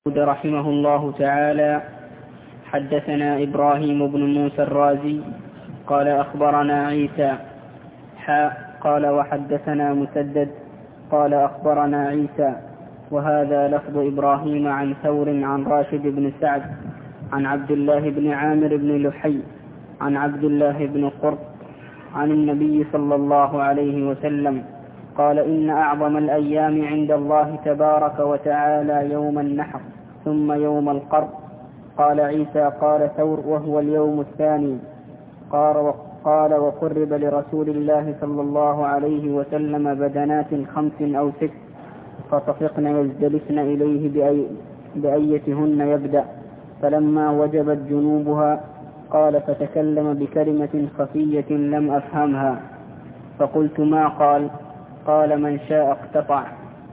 رحمه الله تعالى حدثنا إبراهيم بن موسى الرازي قال أخبرنا عيسى قال وحدثنا مسدد قال أخبرنا عيسى وهذا لفظ إبراهيم عن ثور عن راشد بن سعد عن عبد الله بن عامر بن لحي عن عبد الله بن قرط عن النبي صلى الله عليه وسلم قال إن أعظم الأيام عند الله تبارك وتعالى يوم النحر ثم يوم القرب. قال عيسى قال ثور وهو اليوم الثاني. قال وقرب لرسول الله صلى الله عليه وسلم بدنات 5 أو 6 فطفقن يزدلفن إليه بأيتهن يبدأ، فلما وجبت جنوبها قال فتكلم بكلمة خفية لم أفهمها فقلت ما قال من شاء اقتطع.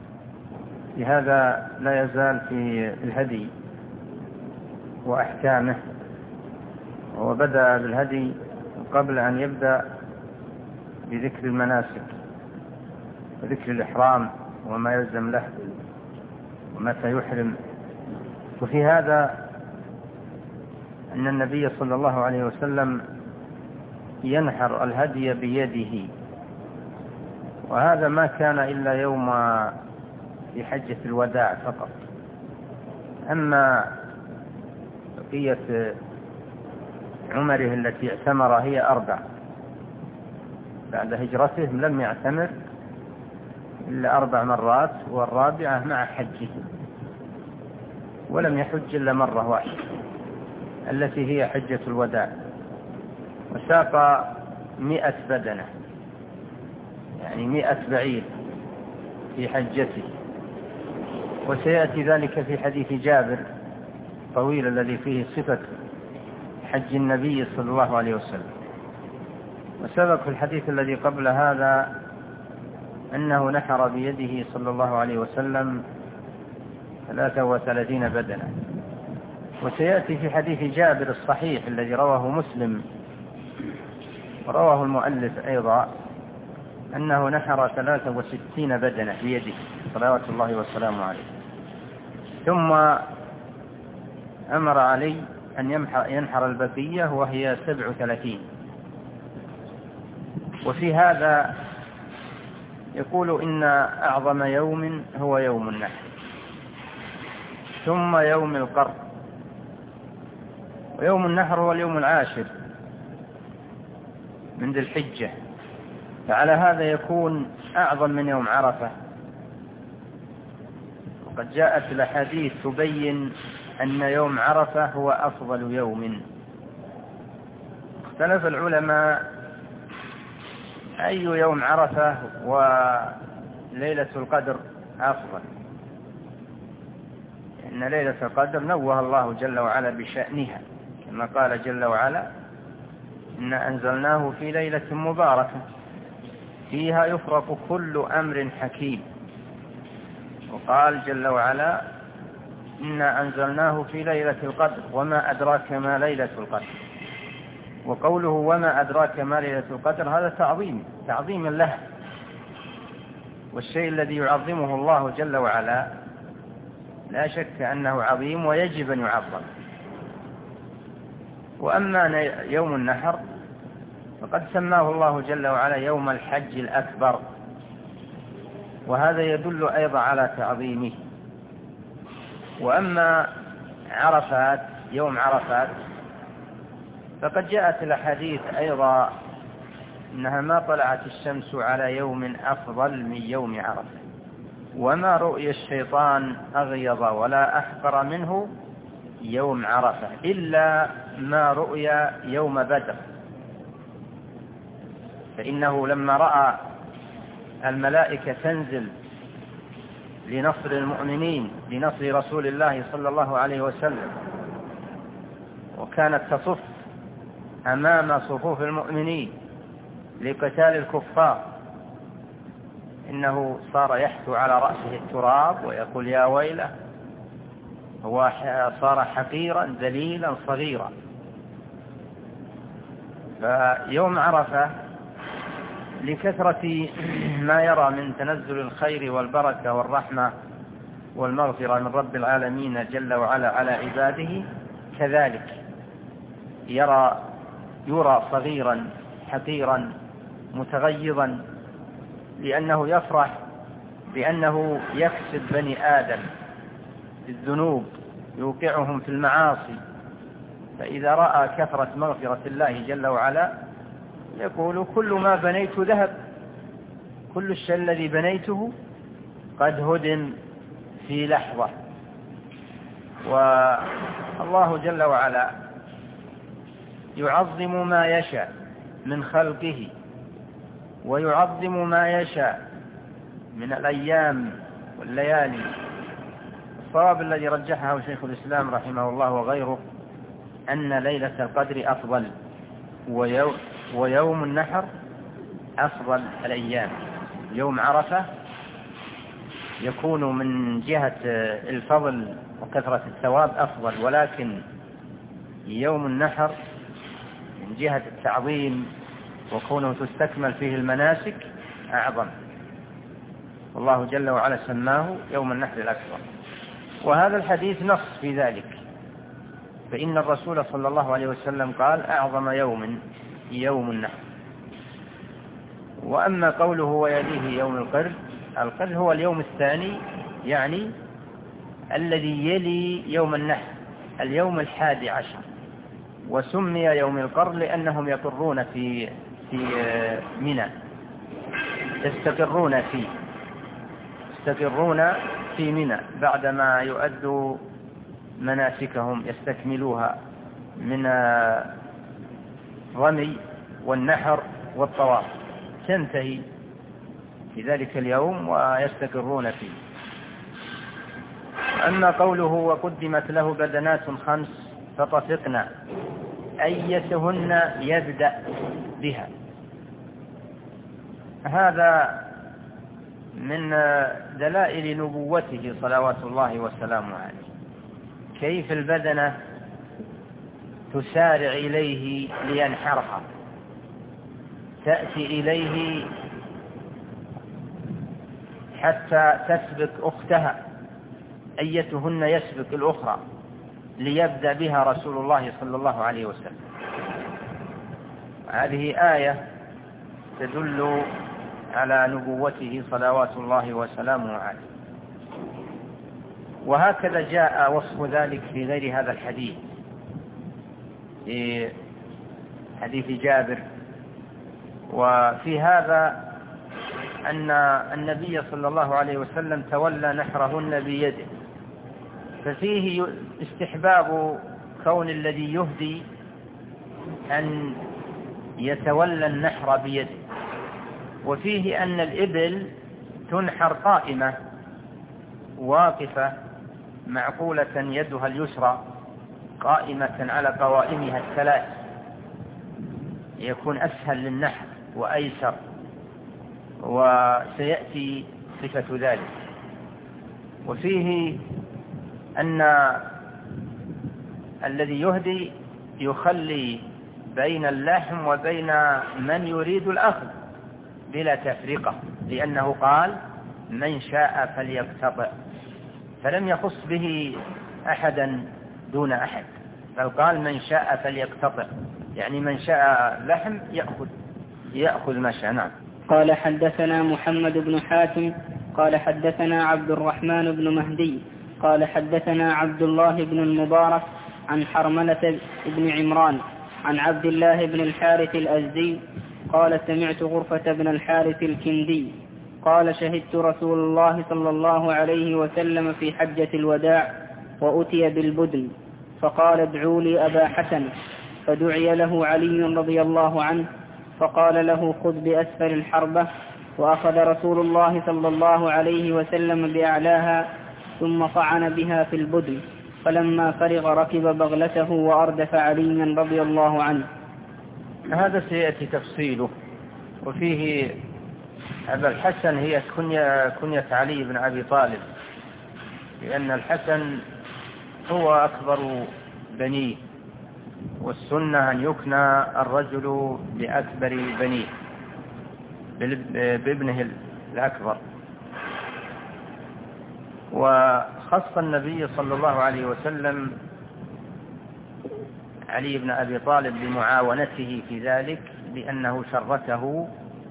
لهذا لا يزال في الهدي وأحكامه، وبدأ بالهدي قبل أن يبدأ بذكر المناسك وذكر الإحرام وما يلزم له ومتى يحرم. وفي هذا أن النبي صلى الله عليه وسلم ينحر الهدي بيده، وهذا ما كان إلا يوم في حجة الوداع فقط. أما بقية عمره التي اعتمر هي 4 بعد هجرته، لم يعتمر إلا 4 مرات، والرابعة مع حجه، ولم يحج إلا مرة واحدة التي هي حجة الوداع، وساق 100 بدنة، يعني 100 بعير في حجته. وسيأتي ذلك في حديث جابر طويل الذي فيه صفة حج النبي صلى الله عليه وسلم. وسبق في الحديث الذي قبل هذا أنه نحر بيده صلى الله عليه وسلم 33 بدنة. وسيأتي في حديث جابر الصحيح الذي رواه مسلم ورواه المؤلف أيضا أنه نحر 63 بدنة بيده صلوات الله وسلامه عليه. ثم أمر علي أن ينحر البقية وهي 37. وفي هذا يقول إن أعظم يوم هو يوم النحر ثم يوم القرب، ويوم النحر هو اليوم 10 من ذي الحجة، فعلى هذا يكون أعظم من يوم عرفة. وقد جاءت الأحاديث تبين أن يوم عرفة هو أفضل يوم. اختلف العلماء أي يوم عرفة وليلة القدر أفضل، إن ليلة القدر نوه الله جل وعلا بشأنها، كما قال جل وعلا إنا أنزلناه في ليلة مباركة فيها يفرق كل أمر حكيم. وقال جل وعلا إنا أنزلناه في ليلة القدر وما أدراك ما ليلة القدر. وقوله وما أدراك ما ليلة القدر هذا تعظيم له، والشيء الذي يعظمه الله جل وعلا لا شك أنه عظيم ويجب أن يعظم. وأما يوم النحر فقد سماه الله جل وعلا يوم الحج الأكبر، وهذا يدل أيضا على تعظيمه. وأما عرفات يوم عرفات فقد جاءت الأحاديث أيضا إنها ما طلعت الشمس على يوم أفضل من يوم عرفة، وما رؤي الشيطان أغيظ ولا أحقر منه يوم عرفة إلا ما رؤي يوم بدر، فإنه لما رأى الملائكة تنزل لنصر المؤمنين لنصر رسول الله صلى الله عليه وسلم، وكانت تصف أمام صفوف المؤمنين لقتال الكفار، إنه صار يحثو على رأسه التراب ويقول يا ويله، هو صار حقيرا ذليلا صغيرا. فيوم عرفة لكثرة ما يرى من تنزل الخير والبركة والرحمة والمغفرة من رب العالمين جل وعلا على عباده، كذلك يرى صغيرا حقيرا متغيظا، لأنه يفرح بأنه يكسب بني آدم بالذنوب يوقعهم في المعاصي، فإذا رأى كثرة مغفرة الله جل وعلا يقول كل ما بنيت ذهب، كل الشيء الذي بنيته قد هدم في لحظة. والله جل وعلا يعظم ما يشاء من خلقه، ويعظم ما يشاء من الأيام والليالي. الصواب الذي رجحه شيخ الإسلام رحمه الله وغيره أن ليلة القدر أفضل، ويوم النحر أفضل الأيام. يوم عرفة يكون من جهة الفضل وكثرة الثواب أفضل، ولكن يوم النحر من جهة التعظيم وكونه تستكمل فيه المناسك أعظم، والله جل وعلا سماه يوم النحر الأكبر. وهذا الحديث نص في ذلك، فإن الرسول صلى الله عليه وسلم قال أعظم يوم النحر. وأما قوله ويليه يوم القر هو اليوم الثاني، يعني الذي يلي يوم النحر، اليوم 11. وسمي يوم القر لأنهم يقرون في منى، يستقرون في منى بعدما يؤدوا مناسكهم يستكملوها من الرمي والنحر والطواف، تنتهي في ذلك اليوم ويستقرون فيه. أما قوله وقدمت له بدنات 5 فطفقنا، أيتهن يبدأ بها، هذا من دلائل نبوته صلوات الله وسلامه عليه. كيف البدنة تسارع إليه لينحرها، تأتي إليه حتى تسبق أختها، أيتهن يسبق الأخرى، ليبدأ بها رسول الله صلى الله عليه وسلم. هذه آية تدل على نبوته صلوات الله وسلامه عليه. وهكذا جاء وصف ذلك في غير هذا الحديث، في حديث جابر. وفي هذا أن النبي صلى الله عليه وسلم تولى نحرهن بيده، ففيه استحباب كون الذي يهدي أن يتولى النحر بيده، وفيه أن الإبل تنحر قائمة واقفة معقولة يدها اليسرى قائمة على قوائمها الثلاث، يكون أسهل للنحر وأيسر، وسيأتي صفة ذلك. وفيه أن الذي يهدي يخلي بين اللحم وبين من يريد الأخذ بلا تفرقة، لأنه قال من شاء فليقتطع، فلم يخص به أحدا دون أحد، بل قال من شاء فليقتطع، يعني من شاء لحم يأخذ ما شاء. نعم. قال حدثنا محمد بن حاتم قال حدثنا عبد الرحمن بن مهدي قال حدثنا عبد الله بن المبارك عن حرملة بن عمران عن عبد الله بن الحارث الأزدي قال سمعت غرفة بن الحارث الكندي قال شهدت رسول الله صلى الله عليه وسلم في حجة الوداع وأتي بالبدن، فقال ادعوا لي أبا حسن، فدعي له علي رضي الله عنه، فقال له خذ بأسفل الحربة، وأخذ رسول الله صلى الله عليه وسلم بأعلاها ثم طعن بها في البدن، فلما فرغ ركب بغلته وأردف عليا رضي الله عنه. هذا سيأتي تفصيله. وفيه أبا الحسن هي كنية علي بن أبي طالب، لأن الحسن هو أكبر بنيه، والسنة أن يكنى الرجل بأكبر بنيه بابنه الأكبر. وخص النبي صلى الله عليه وسلم علي بن أبي طالب بمعاونته في ذلك لأنه شركه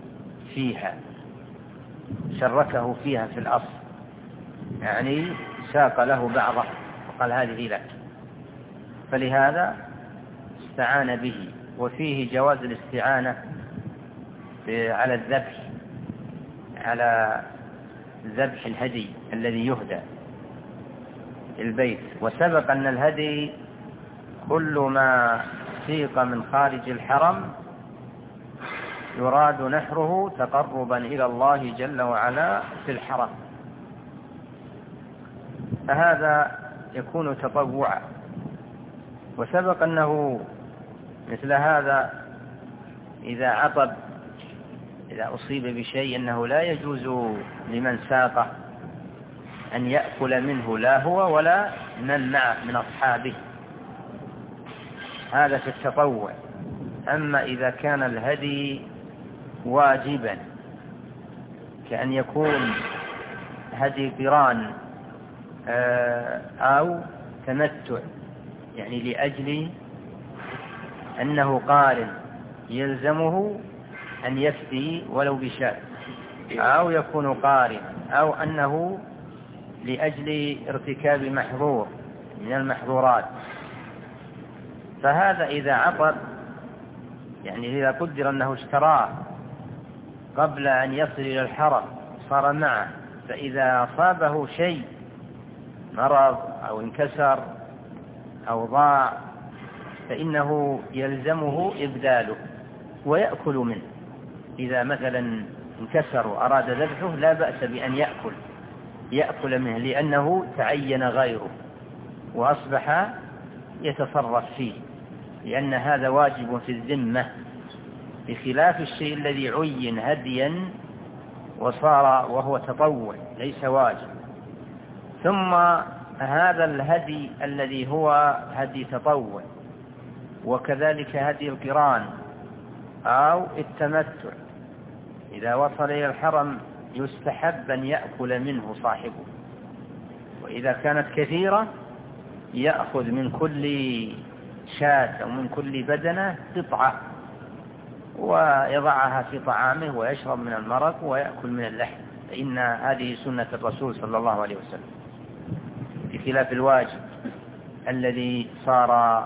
فيها في الأصل، يعني ساق له بعضه وقال هذه لك، فلهذا استعان به. وفيه جواز الاستعانة على ذبح الهدي الذي يهدى البيت. وسبق أن الهدي كل ما سيق من خارج الحرم يراد نحره تقربا إلى الله جل وعلا في الحرم، فهذا يكون تطوعا. وسبق أنه مثل هذا إذا أصيب بشيء أنه لا يجوز لمن ساقه أن يأكل منه لا هو ولا من معه من أصحابه، هذا في التطوع. أما إذا كان الهدي واجبا كأن يكون هدي قران أو تمتع، يعني لأجل أنه قارن يلزمه أن يفدي ولو بشاة، أو يكون قارن، أو أنه لأجل ارتكاب محظور من المحظورات، فهذا إذا عقد، يعني إذا قدر أنه اشتراه قبل أن يصل إلى الحرم صار معه، فإذا أصابه شيء مرض أو انكسر أو ضاع فإنه يلزمه إبداله ويأكل منه. إذا مثلا انكسر وأراد ذبحه لا بأس بأن يأكل منه، لأنه تعين غيره وأصبح يتصرف فيه، لأن هذا واجب في الذمة، بخلاف الشيء الذي عين هديا وصار وهو تطوع ليس واجب. ثم هذا الهدي الذي هو هدي تطوع، وكذلك هدي القران أو التمتع، إذا وصل إلى الحرم يستحب أن يأكل منه صاحبه، وإذا كانت كثيرة يأخذ من كل شاة أو من كل بدنة قطعة ويضعها في طعامه ويشرب من المرق ويأكل من اللحم، فإن هذه سنة الرسول صلى الله عليه وسلم، بخلاف الواجب الذي صار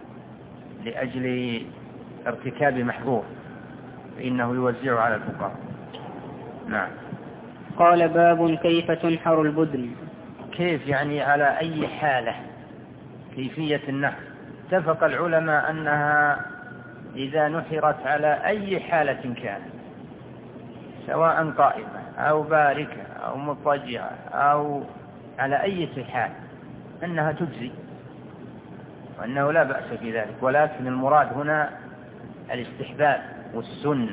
لأجل ارتكاب محظور فإنه يوزع على الفقراء. نعم. قال باب كيف تنحر البدن. كيف يعني على أي حالة، كيفية النحر. اتفق العلماء أنها إذا نحرت على أي حالة كانت، سواء قائمة أو باركة أو مضطجعة أو على أي حال، أنها تجزي وأنه لا بأس في ذلك، ولكن المراد هنا الاستحباب والسنة،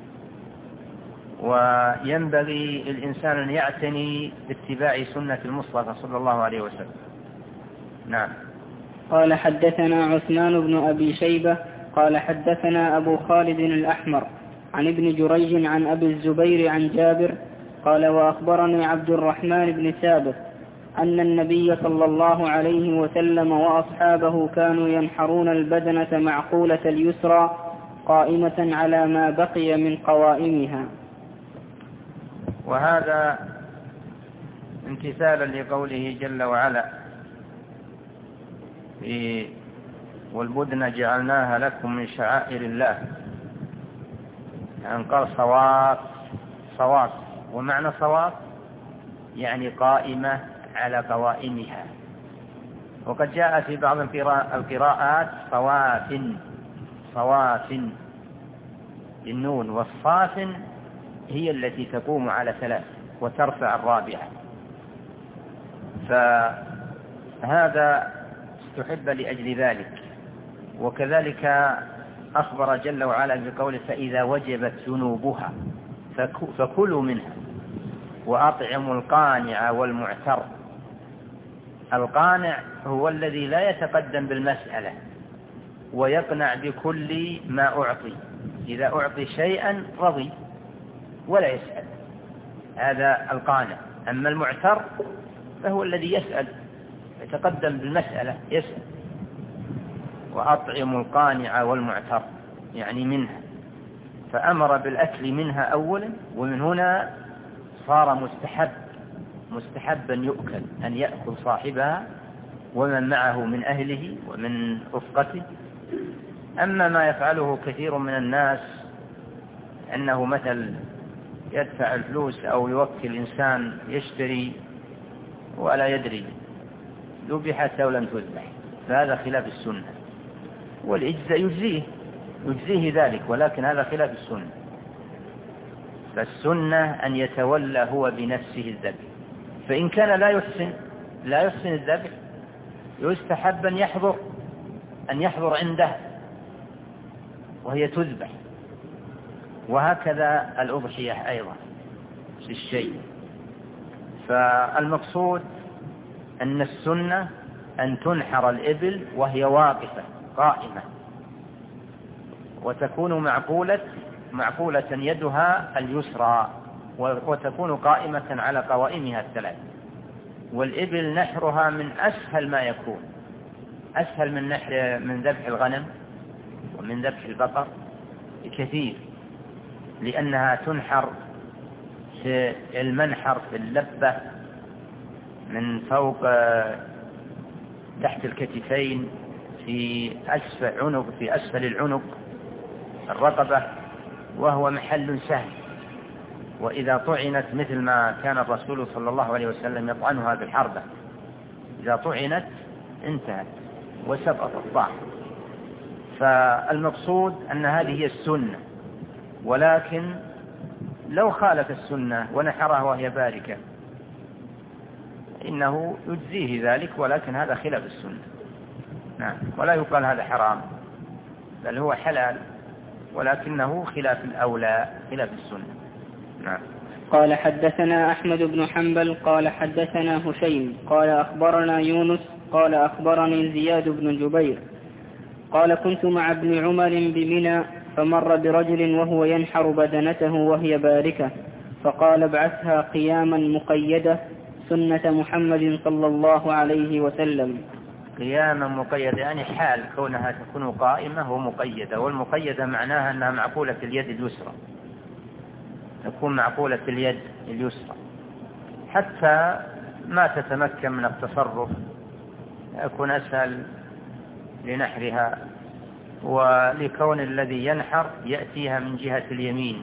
وينبغي الإنسان أن يعتني باتباع سنة المصطفى صلى الله عليه وسلم. نعم. قال حدثنا عثمان بن أبي شيبة قال حدثنا أبو خالد الأحمر عن ابن جريج عن أبي الزبير عن جابر قال وأخبرني عبد الرحمن بن ثابت أن النبي صلى الله عليه وسلم وأصحابه كانوا ينحرون البدنة معقولة اليسرى قائمة على ما بقي من قوائمها. وهذا امتثالا لقوله جل وعلا والبدن جعلناها لكم من شعائر الله، يعني قال صواف، ومعنى صواف يعني قائمة على قوائمها. وقد جاء في بعض القراءات صواف النون، والصاف هي التي تقوم على 3 وترفع الرابعة، فهذا استحب لأجل ذلك. وكذلك أخبر جل وعلا بقوله فإذا وجبت ذنوبها فكلوا منها وأطعموا القانع والمعتر. القانع هو الذي لا يتقدم بالمسألة ويقنع بكل ما أعطي، إذا أعطي شيئا رضي ولا يسأل، هذا القانع. أما المعتر فهو الذي يسأل، يتقدم بالمسألة يسأل. وأطعم القانع والمعتر يعني منها، فأمر بالأكل منها أولا، ومن هنا صار مستحبا يؤكل، أن يأكل صاحبها ومن معه من أهله ومن رفقته. أما ما يفعله كثير من الناس أنه مثل يدفع الفلوس أو يوكل إنسان يشتري ولا يدري ذبحت أو لم تذبح، فهذا خلاف السنة. والإجزاء يجزيه ذلك، ولكن هذا خلاف السنة. فالسنة أن يتولى هو بنفسه الذبح، فإن كان لا يحسن الذبح يستحب أن يحضر عنده وهي تذبح. وهكذا الأضحية أيضا في الشيء. فالمقصود أن السنة أن تنحر الإبل وهي واقفة قائمة، وتكون معقولة يدها اليسرى، وتكون قائمة على قوائمها الثلاث. والإبل نحرها من أسهل ما يكون، أسهل من ذبح الغنم ومن ذبح البقر بكثير، لأنها تنحر في المنحر في اللبة من فوق تحت الكتفين في أسفل العنق الرقبة، وهو محل سهل. وإذا طعنت مثل ما كان الرسول صلى الله عليه وسلم يطعنها بالحربة، إذا طعنت انتهت وسقط الطعن. فالمقصود أن هذه هي السنة. ولكن لو خالف السنة ونحرها وهي باركة إنه يجزيه ذلك، ولكن هذا خلاف السنة. نعم. ولا يقال هذا حرام، بل هو حلال، ولكنه خلاف الأولى، خلاف السنة. نعم. قال حدثنا أحمد بن حنبل قال حدثنا هشيم قال أخبرنا يونس قال أخبرني زياد بن جبير قال كنت مع ابن عمر بمنى فمر برجل وهو ينحر بدنته وهي باركة، فقال ابعثها قياما مقيدة سنة محمد صلى الله عليه وسلم. قياما مقيدة يعني حال كونها تكون قائمة ومقيدة، والمقيدة معناها أنها معقولة اليد اليسرى، تكون معقولة اليد اليسرى حتى ما تتمكن من التصرف، يكون أسهل لنحرها. ولكون الذي ينحر يأتيها من جهة اليمين،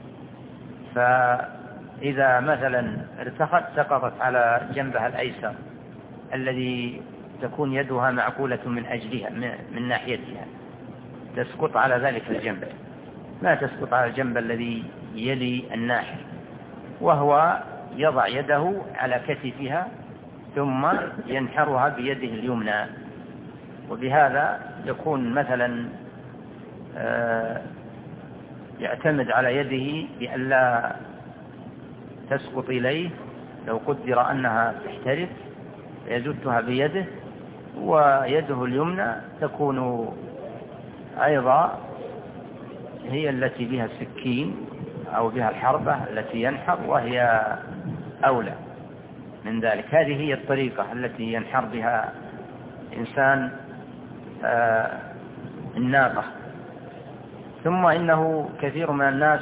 فإذا مثلا ارتخت سقطت على جنبها الأيسر الذي تكون يدها معقولة من أجلها من ناحيتها، تسقط على ذلك الجنب، لا تسقط على الجنب الذي يلي الناحر، وهو يضع يده على كتفها ثم ينحرها بيده اليمنى. وبهذا يكون مثلا يعتمد على يده بأن لا تسقط إليه، لو قدر أنها تحترف يزدها بيده، ويده اليمنى تكون أيضا هي التي بها السكين أو بها الحربة التي ينحر، وهي أولى من ذلك. هذه هي الطريقة التي ينحر بها إنسان الناقة. ثم إنه كثير من الناس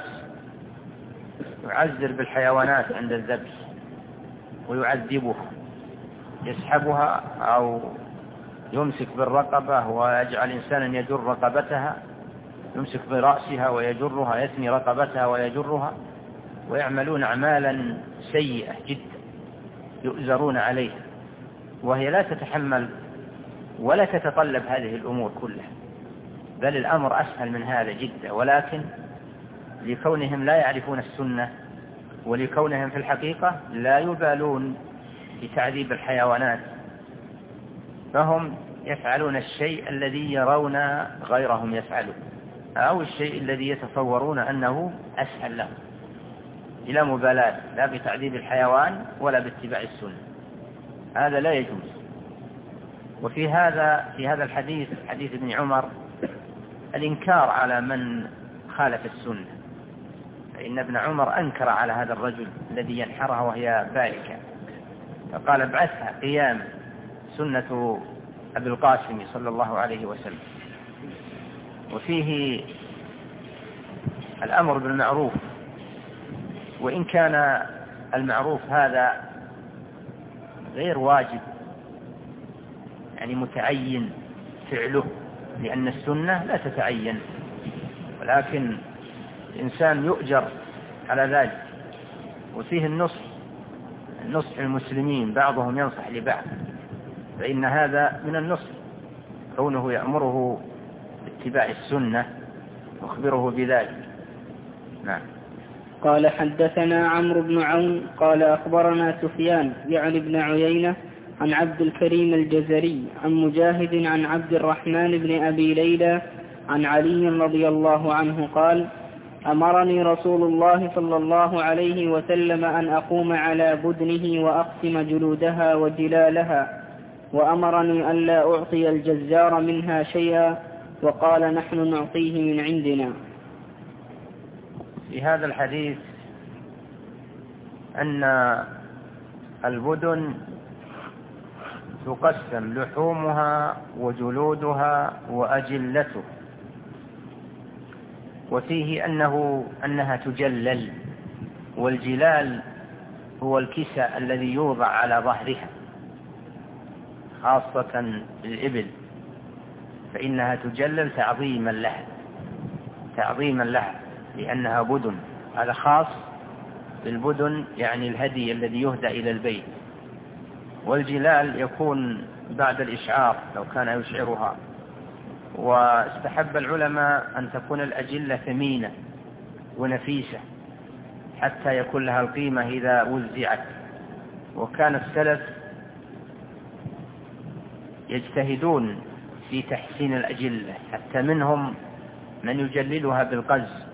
يعذر بالحيوانات عند الذبح ويعذبها، يسحبها أو يمسك بالرقبة ويجعل إنسانا يجر رقبتها، يمسك برأسها ويجرها، يثني رقبتها ويجرها، ويعملون أعمالا سيئة جدا يؤزرون عليها، وهي لا تتحمل ولا تتطلب هذه الأمور كلها، بل الأمر أسهل من هذا جدا. ولكن لكونهم لا يعرفون السنة، ولكونهم في الحقيقة لا يبالون بتعذيب الحيوانات، فهم يفعلون الشيء الذي يرون غيرهم يفعله، أو الشيء الذي يتصورون أنه أسهل لهم، إلى مبالاة لا بتعذيب الحيوان ولا باتباع السنة. هذا لا يجوز. وفي هذا الحديث، حديث ابن عمر، الإنكار على من خالف السنة، فإن ابن عمر أنكر على هذا الرجل الذي ينحرها وهي باركة، فقال ابعثها قيام سنة أبي القاسم صلى الله عليه وسلم. وفيه الأمر بالمعروف، وإن كان المعروف هذا غير واجب يعني متعين فعله، لأن السنة لا تتعين، ولكن الإنسان يؤجر على ذلك. وفيه النصح المسلمين، بعضهم ينصح لبعض، فإن هذا من النصح، كونه يأمره باتباع السنة يخبره بذلك. نعم. قال حدثنا عمرو بن عون قال أخبرنا سفيان يعني بن عيينة عن عبد الكريم الجزري عن مجاهد عن عبد الرحمن بن أبي ليلى عن علي رضي الله عنه قال: أمرني رسول الله صلى الله عليه وسلم أن أقوم على بدنه وأقسم جلودها وجلالها، وأمرني أن لا أعطي الجزار منها شيئا، وقال: نحن نعطيه من عندنا. في هذا الحديث أن البدن تقسم لحومها وجلودها وأجلته، وفيه أنها تجلل، والجلال هو الكساء الذي يوضع على ظهرها خاصة الإبل، فإنها تجلل تعظيما لها لأنها بدن. هذا خاص بالبدن، يعني الهدي الذي يهدى إلى البيت. والجلال يكون بعد الإشعار لو كان يشعرها. واستحب العلماء أن تكون الأجلة ثمينة ونفيسة حتى يكون لها القيمة إذا وزعت. وكان السلف يجتهدون في تحسين الأجلة، حتى منهم من يجللها بالقز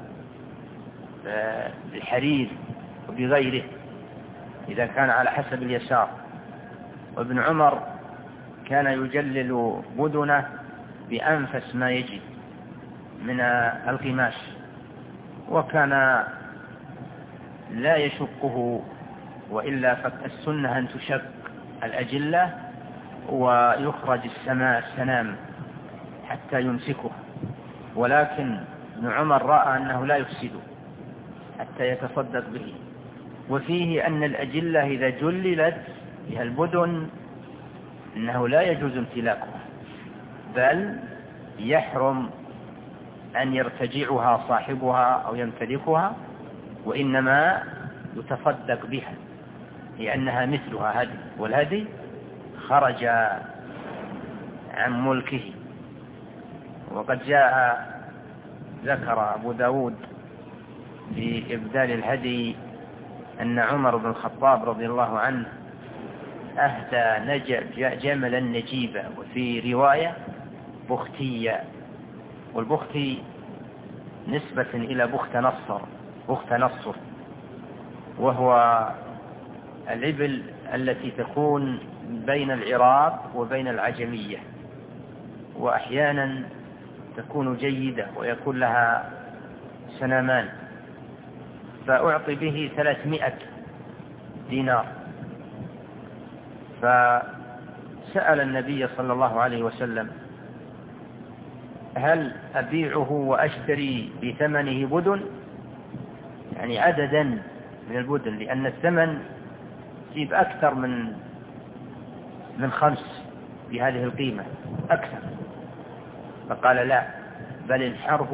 بالحرير وبغيره إذا كان على حسب اليسار. وابن عمر كان يجلل بدنه بأنفس ما يجد من القماش، وكان لا يشقه، وإلا فالسنة أن تشق الأجلة ويخرج السنام حتى يمسكه، ولكن ابن عمر رأى أنه لا يفسده حتى يتصدق به. وفيه أن الأجلة إذا جللت بها البدن أنه لا يجوز امتلاكها، بل يحرم أن يرتجعها صاحبها أو يمتلكها، وإنما يتصدق بها لأنها مثلها هدي، والهدي خرج عن ملكه. وقد ذكر أبو داود في إبدال الهدي أن عمر بن الخطاب رضي الله عنه أهدى جملا نجيبا، وفي رواية بختية، والبختي نسبة إلى بخت نصر، وهو الإبل التي تكون بين العراق وبين العجمية، وأحيانا تكون جيدة ويكون لها سنامان، فأعطي به 300 دينار. فسأل النبي صلى الله عليه وسلم: هل أبيعه وأشتري بثمنه بدن، يعني عددا من البدن، لأن الثمن يجيب أكثر من 5 بهذه القيمة أكثر. فقال: لا، بل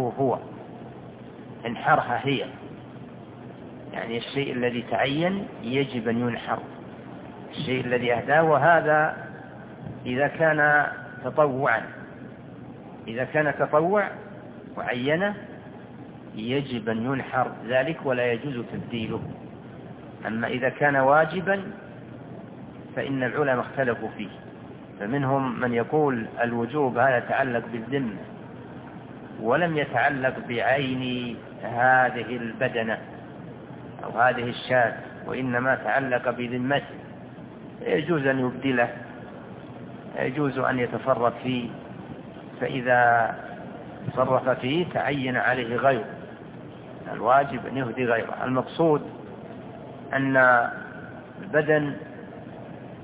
انحرها هي، يعني الشيء الذي تعين يجب أن ينحر، الشيء الذي أهداه. وهذا إذا كان تطوع وعينه يجب أن ينحر ذلك ولا يجوز تبديله. أما إذا كان واجبا فإن العلماء اختلفوا فيه، فمنهم من يقول الوجوب هذا يتعلق بالذمة ولم يتعلق بعين هذه البدنة أو هذه الشاة، وإنما تعلق بذمته، يجوز أن يبدله، يجوز أن يتصرف فيه، فإذا تصرف فيه تعين عليه غيره، الواجب أن يهدي غيره. المقصود أن البدن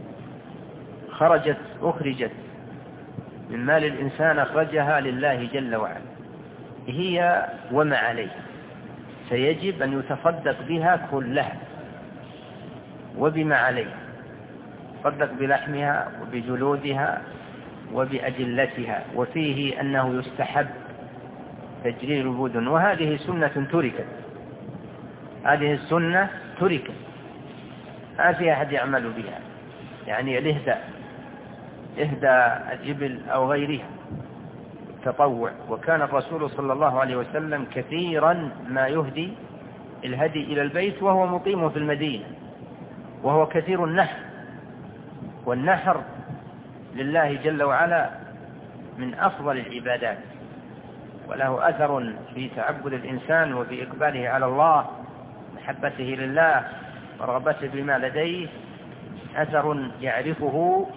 أخرجت من مال الإنسان أخرجها لله جل وعلا، هي وما عليه، فيجب أن يتصدق بها كلها وبما عليه، يتصدق بلحمها وبجلودها وبأجلتها. وفيه أنه يستحب تجرير البدن، وهذه سنة تركت، هذه السنة تركت، ما في أحد يعمل بها، يعني الإهداء، إهدى الإبل أو غيرها تطوع. وكان الرسول صلى الله عليه وسلم كثيرا ما يهدي الهدي إلى البيت وهو مقيم في المدينة، وهو كثير النحر، والنحر لله جل وعلا من أفضل العبادات، وله أثر في تعبد الإنسان وفي إقباله على الله، محبته لله ورغبته بما لديه، أثر يعرفه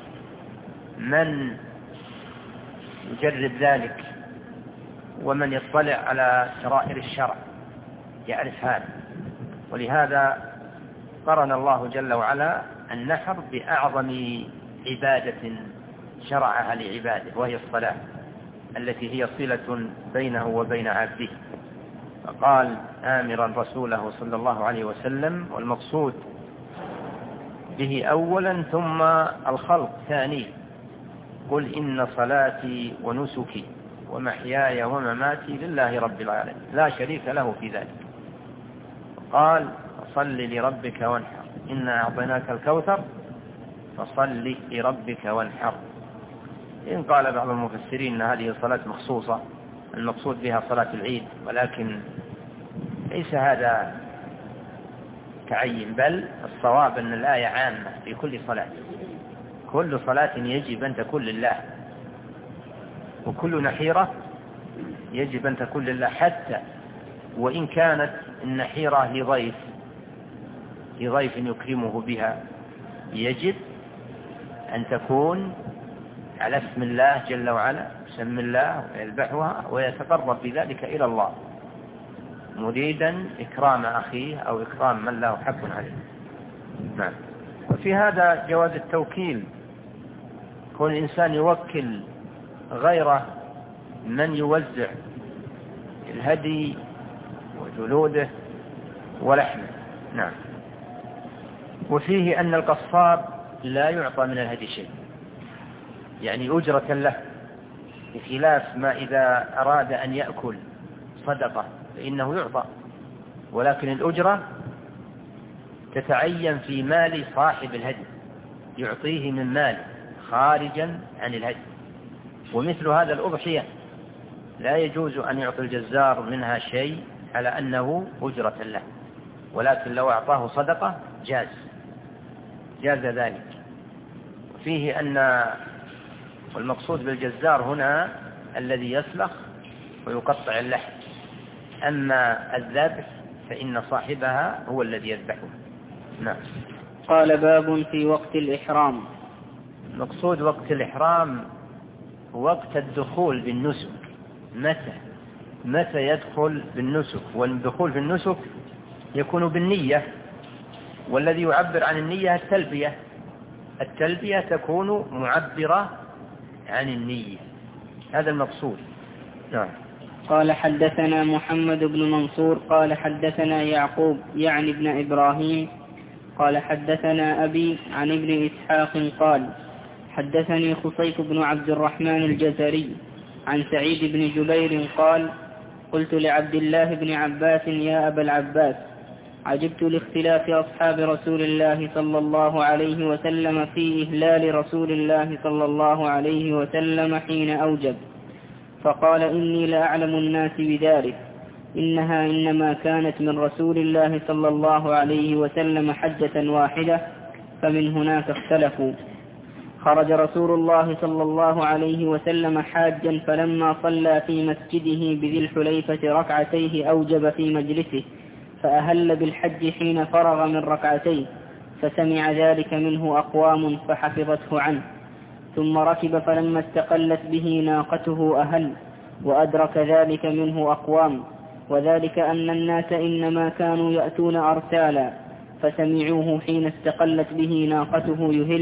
من يجرب ذلك ومن يطلع على شرائع الشرع يعرف هذا. ولهذا قرن الله جل وعلا النحر بأعظم عبادة شرعها لعباده، وهي الصلاة التي هي صلة بينه وبين عبده. فقال آمرا رسوله صلى الله عليه وسلم، والمقصود به أولا ثم الخلق ثانيا، قل إن صلاتي ونسكي ومحياي ومماتي لله رب العالمين لا شريك له في ذلك. قال فصل لربك وانحر، إنا أعطيناك الكوثر فصل لربك وانحر. إن قال بعض المفسرين أن هذه صلاة مخصوصة المقصود بها صلاة العيد، ولكن ليس هذا تعين، بل الصواب أن الآية عامة في كل صلاة، كل صلاة يجب أن تكون لله، وكل نحيرة يجب أن تكون لله، حتى وإن كانت النحيرة لضيف يكرمه بها، يجب أن تكون على اسم الله جل وعلا، بسم الله، ويذبحها ويتقرب بذلك إلى الله مريدا إكرام أخيه أو إكرام من له حق عليه. نعم. وفي هذا جواز التوكيل، كون الإنسان يوكل غيره من يوزع الهدي وجلوده ولحمه. نعم. وفيه أن القصار لا يعطى من الهدي شيء، يعني أجرة له، بخلاف ما إذا أراد أن يأكل صدقة فإنه يعطى، ولكن الأجرة تتعين في مال صاحب الهدي، يعطيه من مال خارجا عن الهدي. ومثل هذا الأضحية لا يجوز أن يعطي الجزار منها شيء على أنه أجرة له، ولكن لو أعطاه صدقة جاز ذلك. فيه أن والمقصود بالجزار هنا الذي يسلخ ويقطع اللحم، أما الذبح فإن صاحبها هو الذي يذبحه. نعم. قال باب في وقت الإحرام. المقصود وقت الإحرام وقت الدخول بالنسك، متى يدخل بالنسك، والدخول بالنسك يكون بالنية، والذي يعبر عن النية التلبية تكون معبرة عن النية، هذا المقصود. نعم. قال حدثنا محمد بن منصور قال حدثنا يعقوب يعني ابن إبراهيم قال حدثنا أبي عن ابن إسحاق قال حدثني خصيف بن عبد الرحمن الجزري عن سعيد بن جبير قال قلت لعبد الله بن عباس يا أبا العباس عجبت لاختلاف أصحاب رسول الله صلى الله عليه وسلم في إهلال رسول الله صلى الله عليه وسلم حين أوجب، فقال إني لأعلم الناس بذلك، إنها إنما كانت من رسول الله صلى الله عليه وسلم حجة واحدة، فمن هناك اختلفوا. خرج رسول الله صلى الله عليه وسلم حاجا، فلما صلى في مسجده بذي الحليفة ركعتيه أوجب في مجلسه، فأهل بالحج حين فرغ من ركعتيه، فسمع ذلك منه أقوام فحفظته عنه، ثم ركب فلما استقلت به ناقته أهل، وأدرك ذلك منه أقوام، وذلك أن الناس إنما كانوا يأتون أرسالا، فسمعوه حين استقلت به ناقته يهل،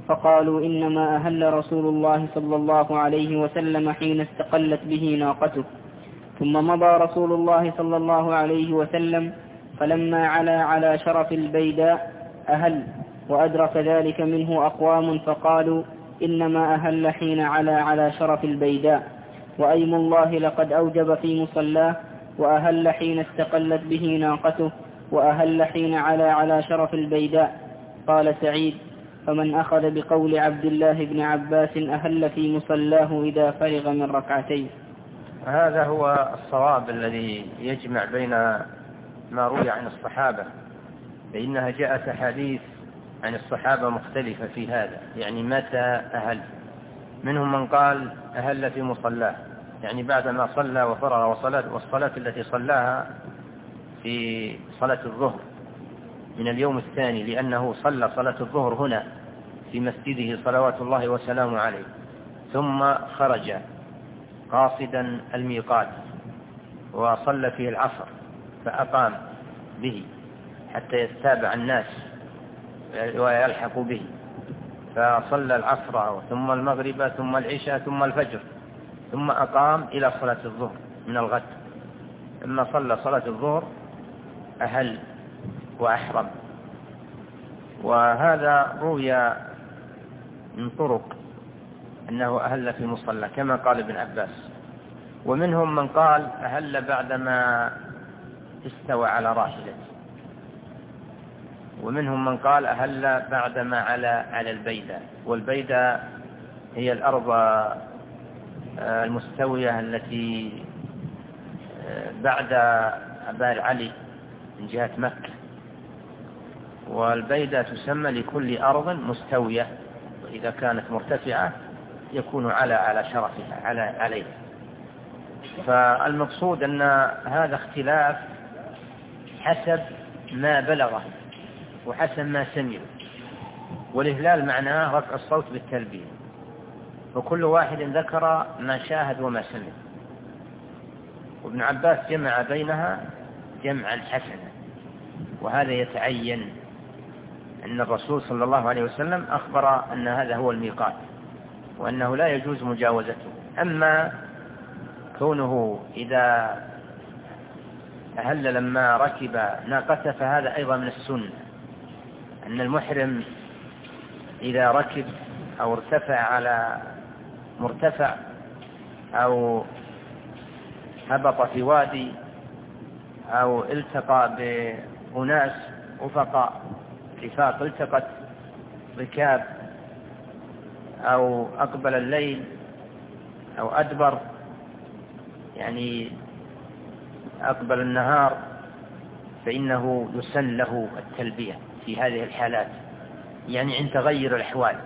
فقالوا إنما أهل رسول الله صلى الله عليه وسلم حين استقلت به ناقته. ثم مضى رسول الله صلى الله عليه وسلم، فلما على شرف البيداء أهل، وأدرك ذلك منه أقوام فقالوا إنما أهل حين على شرف البيداء، وأيم الله لقد أوجب في مصلاه، وأهل حين استقلت به ناقته، وأهل حين على شرف البيداء. قال سعيد: فمن أخذ بقول عبد الله بن عباس أهل في مصلاه إذا فرغ من ركعتين. هذا هو الصواب الذي يجمع بين ما روي عن الصحابة، فإنها جاءت أحاديث عن الصحابة مختلفة في هذا، يعني متى أهل. منهم من قال أهل في مصلاه، يعني بعدما صلى وفرغ، والصلاة التي صلاها في صلاة الظهر من اليوم الثاني، لأنه صلى صلاة الظهر هنا في مسجده صلوات الله وسلامه عليه، ثم خرج قاصدا الميقات وصلى فيه العصر فأقام به حتى يتابع الناس ويلحق به، فصلى العصر ثم المغرب ثم العشاء ثم الفجر، ثم أقام إلى صلاة الظهر من الغد. لما صلى صلاة الظهر أهل وأحرم. وهذا روي من طرق أنه أهل في مصلى كما قال ابن عباس. ومنهم من قال أهل بعدما استوى على راحلته، ومنهم من قال أهل بعدما على البيداء. والبيداء هي الأرض المستوية التي بعد أبار علي من جهة مكة، والبيداء تسمى لكل أرض مستوية، وإذا كانت مرتفعة يكون على شرفها عليها. فالمقصود أن هذا اختلاف حسب ما بلغه وحسب ما سمعوا. والإهلال معناه رفع الصوت بالتلبية، وكل واحد ذكر ما شاهد وما سمع. وابن عباس جمع بينها جمعا حسنا، وهذا يتعين أن الرسول صلى الله عليه وسلم أخبر أن هذا هو الميقات وأنه لا يجوز مجاوزته. أما كونه إذا أهل لما ركب ناقته فهذا أيضا من السنة، أن المحرم إذا ركب أو ارتفع على مرتفع أو هبط في وادي أو التقى بأناس رفقاء رفاق، التقت ركاب أو أقبل الليل أو أدبر، يعني أقبل النهار، فإنه يسن له التلبية في هذه الحالات، يعني عند تغير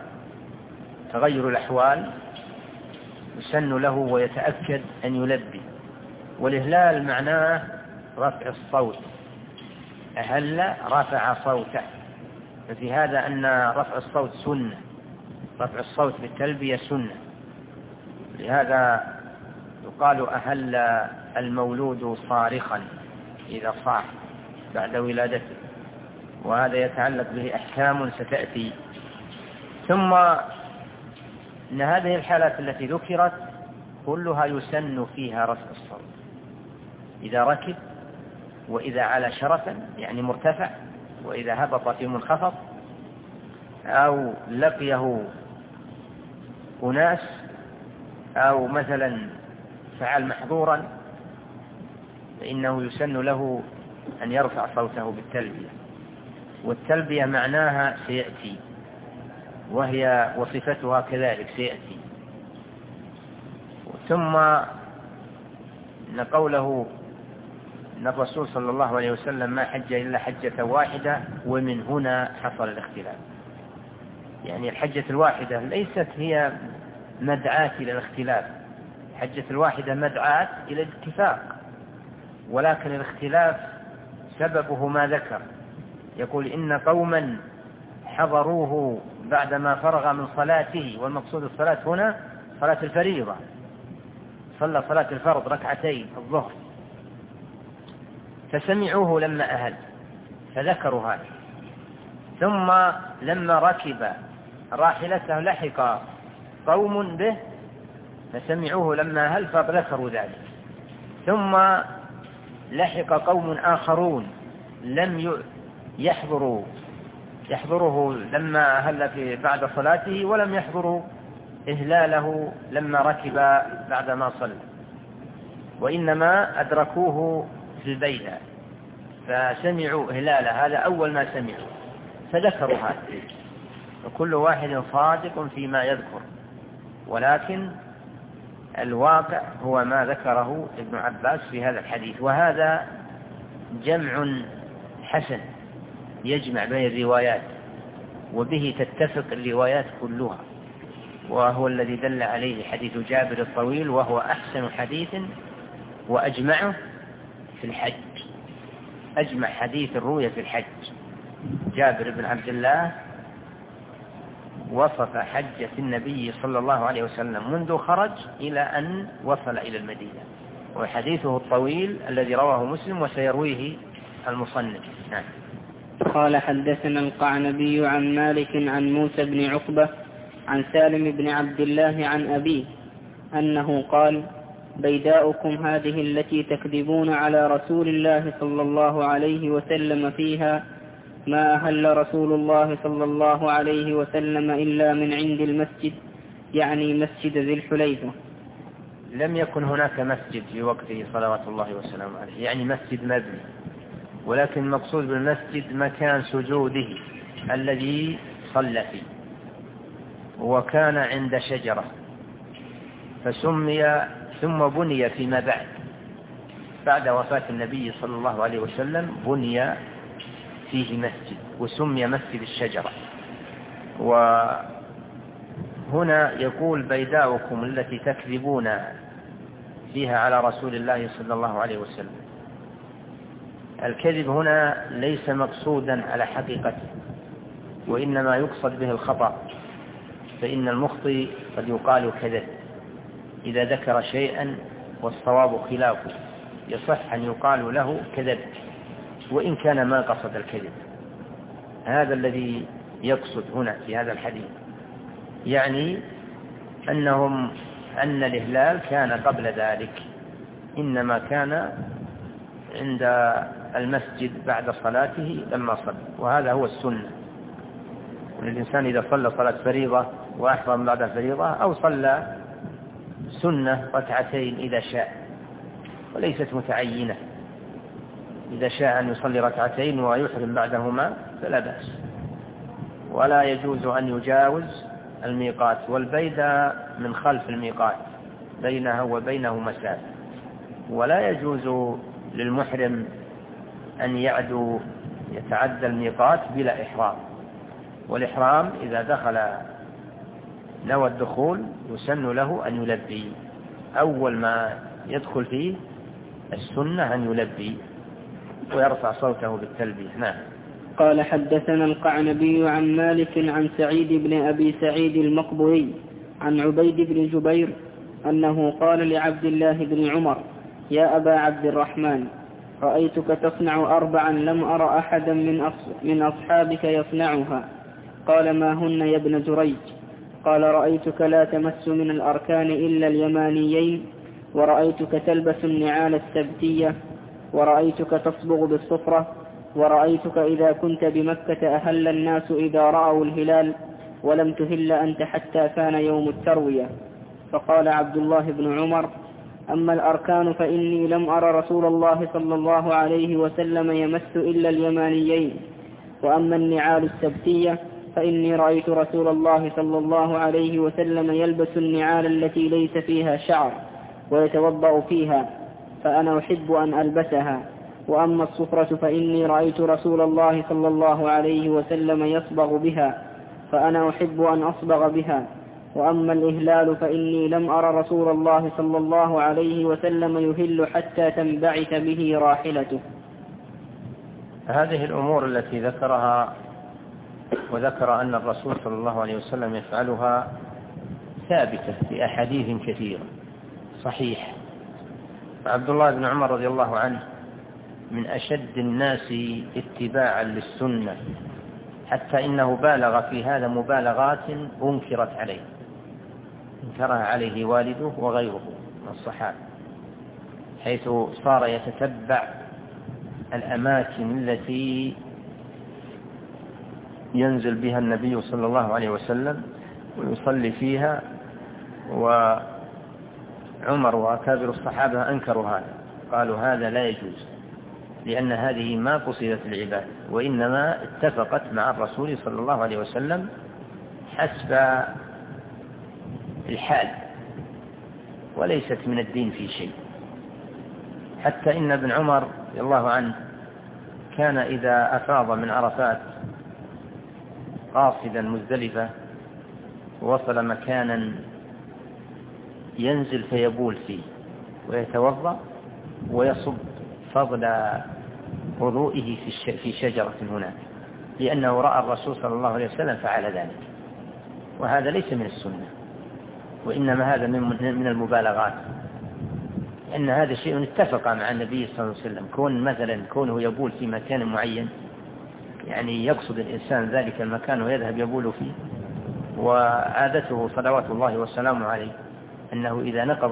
الأحوال يسن له ويتأكد أن يلبي. والإهلال معناه رفع الصوت، أهل رفع صوته، ففي هذا أن رفع الصوت سنة، رفع الصوت بالتلبية سنة. لهذا يقال أهل المولود صارخا إذا صاح بعد ولادته، وهذا يتعلق به أحكام ستأتي. ثم إن هذه الحالات التي ذكرت كلها يسن فيها رفع الصوت، إذا ركب، وإذا على شرفا يعني مرتفع، وإذا هبط في منخفض، أو لقيه أناس، أو مثلا فعل محظورا، فإنه يسن له أن يرفع صوته بالتلبية. والتلبية معناها سيأتي، وهي وصفتها كذلك سيأتي. ثم إن قوله إن الرسول صلى الله عليه وسلم ما حج إلا حجة واحدة، ومن هنا حصل الاختلاف. يعني الحجة الواحدة ليست هي مدعاة إلى الاختلاف، حجة الواحدة مدعاة إلى الاتفاق، ولكن الاختلاف سببه ما ذكر. يقول إن قوما حضروه بعدما فرغ من صلاته، والمقصود الصلاة هنا صلاة الفريضة، صلى صلاة الفرض ركعتين الظهر، فسمعوه لما أهل فذكروا هذا. ثم لما ركب راحلته لحق قوم به فسمعوه لما هل فذكروا ذلك، ثم لحق قوم آخرون لم يحضره لما هل بعد صلاته، ولم يحضروا إهلاله لما ركب بعدما صلى، وإنما أدركوه في البيدة فسمعوا إهلاله، هذا أول ما سمعوا فذكروا هذا. وكل واحد صادق فيما يذكر، ولكن الواقع هو ما ذكره ابن عباس في هذا الحديث. وهذا جمع حسن يجمع بين الروايات، وبه تتفق الروايات كلها، وهو الذي دل عليه حديث جابر الطويل، وهو أحسن حديث وأجمعه في الحج، أجمع حديث الرؤيا في الحج. جابر بن عبد الله وصف حجة النبي صلى الله عليه وسلم منذ خرج إلى أن وصل إلى المدينة، وحديثه الطويل الذي رواه مسلم وسيرويه المصنف. نعم. قال حدثنا القعنبي عن مالك عن موسى بن عقبة عن سالم بن عبد الله عن أبيه أنه قال: بيداؤكم هذه التي تكذبون على رسول الله صلى الله عليه وسلم فيها ما أهل رسول الله صلى الله عليه وسلم إلا من عند المسجد، يعني مسجد ذي الحليفة. لم يكن هناك مسجد في وقته صلوات الله وسلامه عليه، يعني مسجد مبني، ولكن المقصود بالمسجد مكان سجوده الذي صلى فيه، وكان عند شجرة فسمي، ثم بني فيما بعد وفاة النبي صلى الله عليه وسلم بني فيه مسجد وسمي مسجد الشجرة. وهنا يقول: بيداؤكم التي تكذبون فيها على رسول الله صلى الله عليه وسلم. الكذب هنا ليس مقصودا على حقيقته، وإنما يقصد به الخطأ، فإن المخطئ قد يقال كذب إذا ذكر شيئا والصواب خلافه، يصح أن يقال له كذب وإن كان ما قصد الكذب. هذا الذي يقصد هنا في هذا الحديث، يعني أن الإهلال كان قبل ذلك، إنما كان عند المسجد بعد صلاته لما صلى، وهذا هو السنة. والإنسان إذا صلى صلاة فريضة وأحرم بعد الفريضة، أو صلى سنة ركعتين إذا شاء، وليست متعينة، إذا شاء أن يصلي ركعتين ويحرم بعدهما فلا بأس، ولا يجوز أن يجاوز الميقات، والبيدة من خلف الميقات بينها وبينه مسافة، ولا يجوز للمحرم أن يتعدى الميقات بلا إحرام. والإحرام إذا دخل نوى الدخول يسن له أن يلبي، أول ما يدخل فيه السنة أن يلبي ويرفع صوته بالتلبية. نعم. قال حدثنا القعنبي عن مالك عن سعيد بن أبي سعيد المقبري عن عبيد بن جبير أنه قال لعبد الله بن عمر: يا أبا عبد الرحمن، رأيتك تصنع 4 لم أر أحدا من أصحابك يصنعها. قال: ما هن يا ابن جريج؟ قال: رأيتك لا تمس من الأركان إلا اليمانيين، ورأيتك تلبس النعال السبتية، ورأيتك تصبغ بالصفرة، ورأيتك إذا كنت بمكة أهل الناس إذا رأوا الهلال، ولم تهل أنت حتى كان يوم التروية. فقال عبد الله بن عمر: أما الأركان فإني لم أر رسول الله صلى الله عليه وسلم يمس إلا اليمانيين، وأما النعال السبتية فإني رأيت رسول الله صلى الله عليه وسلم يلبس النعال التي ليس فيها شعر ويتوضأ فيها، فأنا أحب أن ألبسها. وأما الصفرة فإني رأيت رسول الله صلى الله عليه وسلم يصبغ بها، فأنا أحب أن أصبغ بها. وأما الإهلال فإني لم أر رسول الله صلى الله عليه وسلم يهل حتى تنبعث به راحلته. هذه الأمور التي ذكرها وذكر أن الرسول صلى الله عليه وسلم يفعلها ثابتة في أحاديث كثيرة صحيح. عبد الله بن عمر رضي الله عنه من أشد الناس اتباعا للسنة حتى إنه بالغ في هذا مبالغات أنكرت عليه، انكرها عليه والده وغيره من الصحابة، حيث صار يتتبع الأماكن التي ينزل بها النبي صلى الله عليه وسلم ويصلي فيها. وعمر وأكابر الصحابة أنكروا هذا، قالوا هذا لا يجوز، لأن هذه ما قصدت العباد، وإنما اتفقت مع الرسول صلى الله عليه وسلم حسب الحال، وليست من الدين في شيء. حتى إن ابن عمر رضي الله عنه كان إذا أفاض من عرفات قاصدا مزدلفة ووصل مكانا ينزل فيبول فيه ويتوضأ ويصب فضل وضوئه في شجرة هناك، لأنه رأى الرسول صلى الله عليه وسلم فعل ذلك، وهذا ليس من السنة، وإنما هذا من المبالغات، لأن هذا شيء اتفق مع النبي صلى الله عليه وسلم. كونه يبول في مكان معين، يعني يقصد الإنسان ذلك المكان ويذهب يبول فيه، وعادته صلوات الله والسلام عليه أنه إذا نقض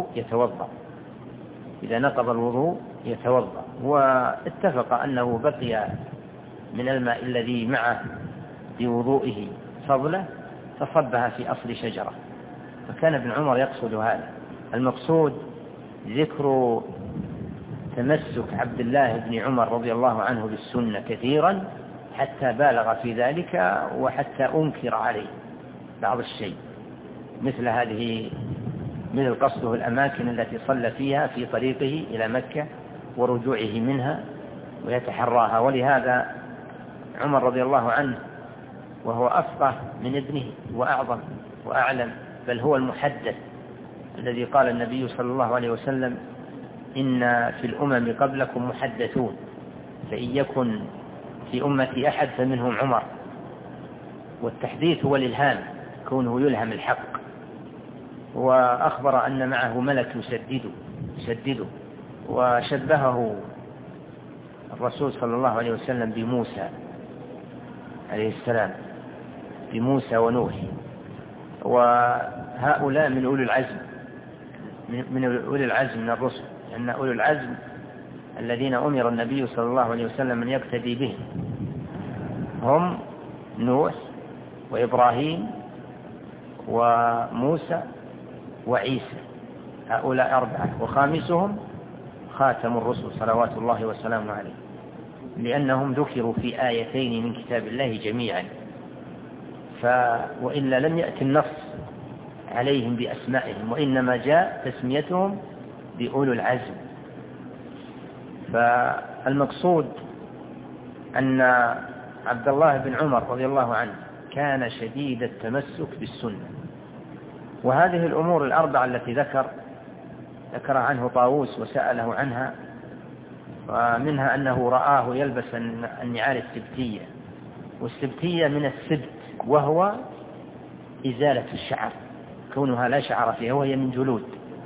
الوضوء يتوضأ، واتفق أنه بقي من الماء الذي معه بوضوئه فضله فصبها في أصل شجرة، فكان ابن عمر يقصد هذا. المقصود ذكر تمسك عبد الله بن عمر رضي الله عنه بالسنة كثيرا حتى بالغ في ذلك، وحتى أنكر عليه بعض الشيء، مثل قصده الأماكن التي صلى فيها في طريقه إلى مكة ورجوعه منها ويتحراها. ولهذا عمر رضي الله عنه وهو أفقه من ابنه وأعظم وأعلم، بل هو المحدث الذي قال النبي صلى الله عليه وسلم إن في الأمم قبلكم محدثون، فإن يكن في أمتي أحد فمنهم عمر. والتحديث هو الإلهام، كونه يلهم الحق. وأخبر أن معه ملك يسدده، وشبهه الرسول صلى الله عليه وسلم بموسى عليه السلام، بموسى ونوح، وهؤلاء من أولي العزم من الرسل، لأن أولي العزم الذين أمر النبي صلى الله عليه وسلم أن يقتدي به هم نوح وإبراهيم وموسى وعيسى، هؤلاء أربعة، وخامسهم خاتم الرسل صلوات الله وسلامه عليه، لأنهم ذكروا في آيتين من كتاب الله جميعا، وإلا لم يأتي النص عليهم بأسمائهم، وإنما جاء تسميتهم بأولو العزم. فالمقصود أن عبد الله بن عمر رضي الله عنه كان شديد التمسك بالسنة، وهذه الأمور الأربعة التي ذكر عنه طاووس وسأله عنها، ومنها أنه رآه يلبس النعال السبتية، والسبتية من السبت وهو إزالة الشعر، كونها لا شعر فيها وهي من جلود،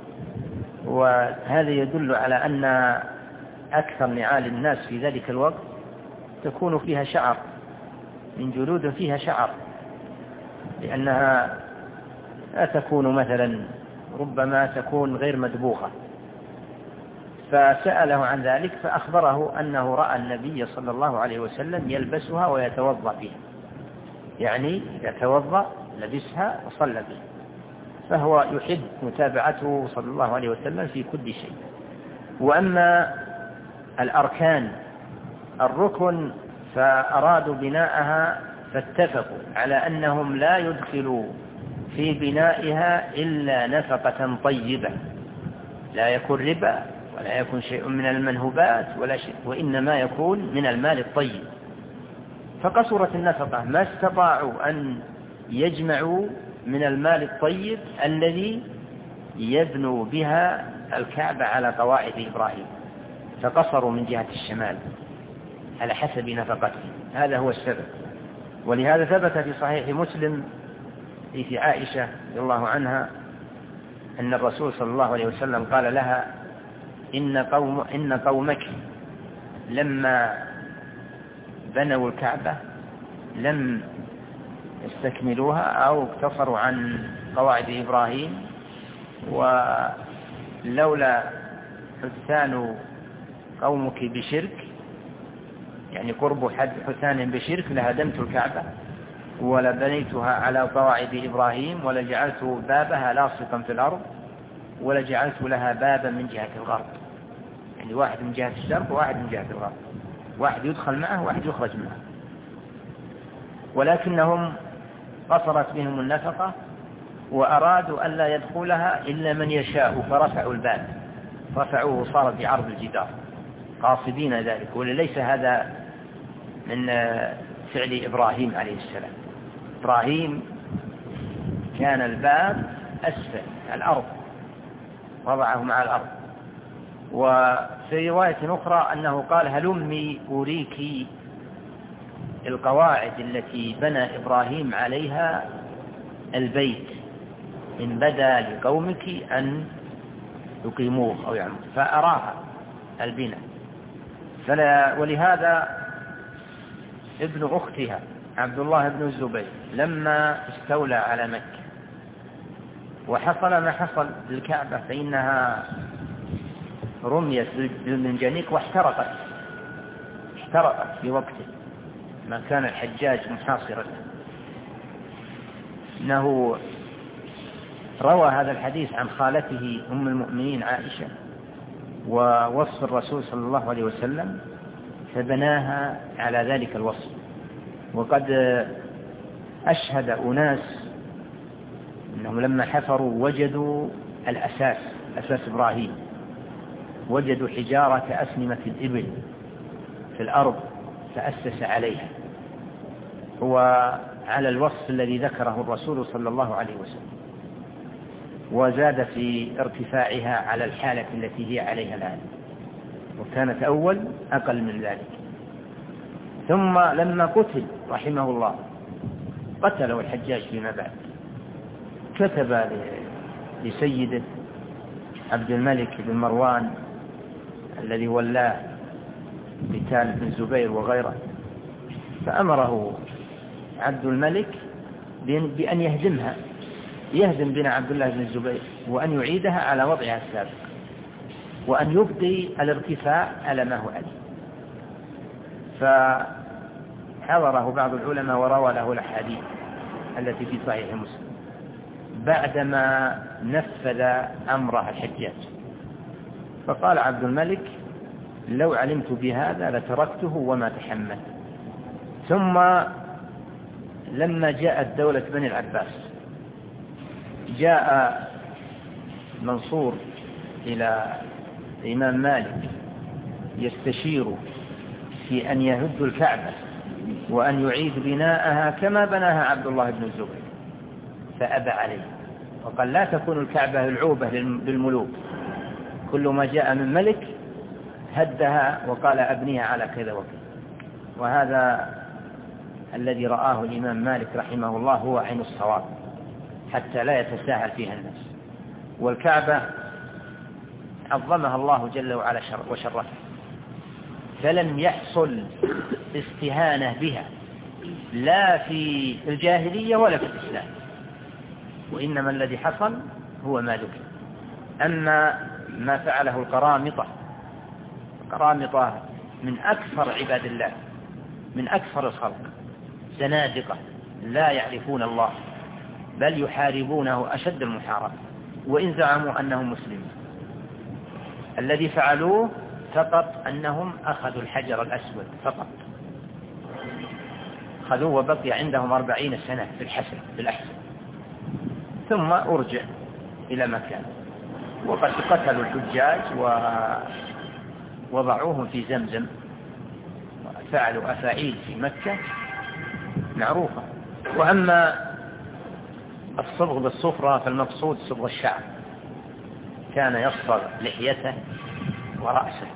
وهذا يدل على أن أكثر نعال الناس في ذلك الوقت تكون فيها شعر، من جلود فيها شعر، لأنها لا تكون مثلا، ربما تكون غير مدبوغة. فسأله عن ذلك فأخبره أنه رأى النبي صلى الله عليه وسلم يلبسها ويتوضأ بها، يعني يتوضأ لبسها وصلى بها، فهو يحب متابعته صلى الله عليه وسلم في كل شيء. وأما الأركان، الركن فأرادوا بناءها فاتفقوا على أنهم لا يدخلوا في بنائها إلا نفقة طيبة، لا يكون ربا ولا يكون شيء من المنهوبات ولا شيء، وإنما يكون من المال الطيب. فقصرت النفقة، ما استطاعوا أن يجمعوا من المال الطيب الذي يبنوا بها الكعبة على قواعد إبراهيم، فقصروا من جهة الشمال على حسب نفقتهم، هذا هو السبب. ولهذا ثبت في صحيح مسلم في عائشة رضي الله عنها أن الرسول صلى الله عليه وسلم قال لها إن قومك لما بنوا الكعبة لم يستكملوها أو اقتصروا عن قواعد إبراهيم. ولولا حسان قومك بشرك، يعني قرب حسان بشرك، لهدمت الكعبة ولبنيتها على قواعد إبراهيم ولجعلت بابها لاصقا في الأرض ولجعلت لها بابا من جهة الغرب، يعني واحد من جهة الشرق وواحد من جهة الغرب، واحد يدخل معه وواحد يخرج معه. ولكنهم قصرت بهم النفقة وأرادوا أن لا يدخلها إلا من يشاء، فرفعوا الباب، رفعوه صار بعرض الجدار قاصدين ذلك. وليس هذا من فعل إبراهيم عليه السلام. إبراهيم كان الباب أسفل الأرض، وضعه مع الأرض. وفي رواية أخرى أنه قال هلمي أريك القواعد التي بنى إبراهيم عليها البيت إن بدا لقومك أن يقيموه أو يعملوا، فأراها البناء. ولهذا ابن أختها عبد الله بن الزبير لما استولى على مكة وحصل ما حصل للكعبة، فإنها رميت بالمنجنيق واحترقت في وقته، ما كان الحجاج محاصرا. إنه روى هذا الحديث عن خالته أم المؤمنين عائشة ووصف الرسول صلى الله عليه وسلم، فبناها على ذلك الوصف. وقد أشهد أناس أنهم لما حفروا وجدوا الأساس، أساس إبراهيم، وجدوا حجارة كأسنمة الإبل في الأرض فأسس عليها، هو على الوصف الذي ذكره الرسول صلى الله عليه وسلم، وزاد في ارتفاعها على الحالة التي هي عليها الآن، وكانت أول أقل من ذلك. ثم لما قتل رحمه الله، قتله الحجاج فيما بعد، كتب لسيده عبد الملك بن مروان الذي ولاه قتال بن الزبير وغيره، فأمره عبد الملك بأن يهدمها، يهدم بنا عبد الله بن الزبير، وأن يعيدها على وضعها السابق، وأن يبقي الارتفاع على ما هو عليه. فحضره بعض العلماء وروى له الأحاديث التي في صحيح مسلم بعدما نفذ أمره الحجاج. فقال عبد الملك لو علمت بهذا لتركته وما تحمل. ثم لما جاءت دولة بني العباس، جاء منصور إلى الإمام مالك يستشير في أن يهد الكعبة وأن يعيد بناءها كما بناها عبد الله بن الزبير، فأبى عليه وقال لا تكون الكعبة العوبة للملوك، كل ما جاء من ملك هدها وقال أبنيها على كذا وكذا. وهذا الذي رآه الإمام مالك رحمه الله هو عين الصواب، حتى لا يتساهل فيها الناس. والكعبة عظمها الله جل وعلا وشرفها، فلم يحصل استهانة بها لا في الجاهلية ولا في الإسلام، وإنما الذي حصل هو ما ذكر. أما ما فعله القرامطة من أكثر عباد الله، من أكثر الخلق، زنادقة لا يعرفون الله، بل يحاربونه أشد المحاربة وإن زعموا أنهم مسلمين. الذي فعلوه فقط أنهم أخذوا الحجر الأسود فقط، خذوه وبقي عندهم 40 سنة في الأحسن، ثم أرجع إلى مكان. وقد قتلوا الحجاج ووضعوهم في زمزم، وفعلوا أفاعيل في مكة معروفة. وأما الصبغ بالصفرة فالمقصود صبغ الشعر، كان يصبغ لحيته ورأسه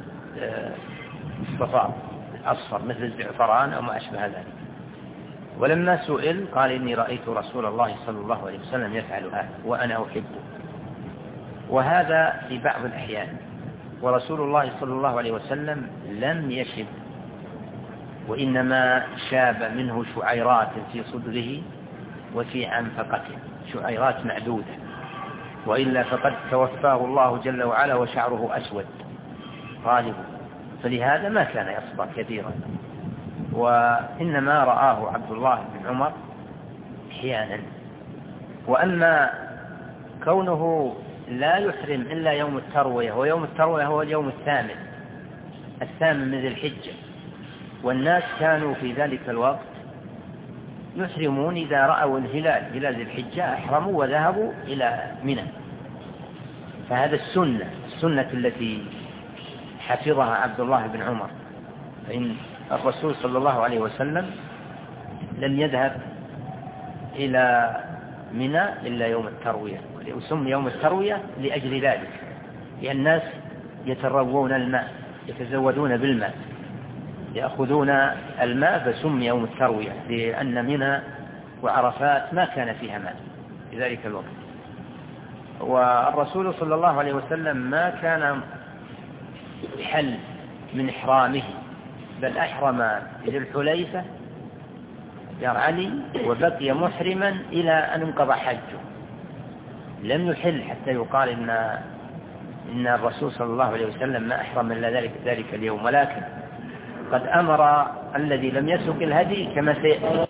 الصفار الأصفر مثل الزعفران أو ما أشبه ذلك. ولما سئل قال إني رأيت رسول الله صلى الله عليه وسلم يفعل هذا وأنا أحبه. وهذا في بعض الأحيان، ورسول الله صلى الله عليه وسلم لم يشب وإنما شاب منه شعيرات في صدره وفي أنفقته، شعيرات معدودة، وإلا فقد توفاه الله جل وعلا وشعره أسود غالب، فلهذا ما كان يصبر كثيرا. وإنما رآه عبد الله بن عمر أحيانا. وأما كونه لا يحرم إلا يوم التروية، ويوم التروية هو اليوم الثامن من ذي الحجة، والناس كانوا في ذلك الوقت يحرمون إذا رأوا هلال ذي الحجة أحرموا وذهبوا إلى منى. فهذا السنة التي حفظها عبد الله بن عمر، فإن الرسول صلى الله عليه وسلم لم يذهب إلى منى إلا يوم التروية، وسمي يوم التروية لأجل ذلك، لأن الناس يتروون الماء، يتزودون بالماء، يأخذون الماء، فسمي يوم التروية لأن منى وعرفات ما كان فيها ماء في ذلك الوقت. والرسول صلى الله عليه وسلم ما كان حل من إحرامه، بل أحرم ذي الحليفة دار علي وبقي محرما إلى أن انقضى حجه، لم يحل حتى يقال إن الرسول صلى الله عليه وسلم ما أحرم إلا ذلك اليوم. ولكن قد أمر الذي لم يسق الهدي كما سيأتي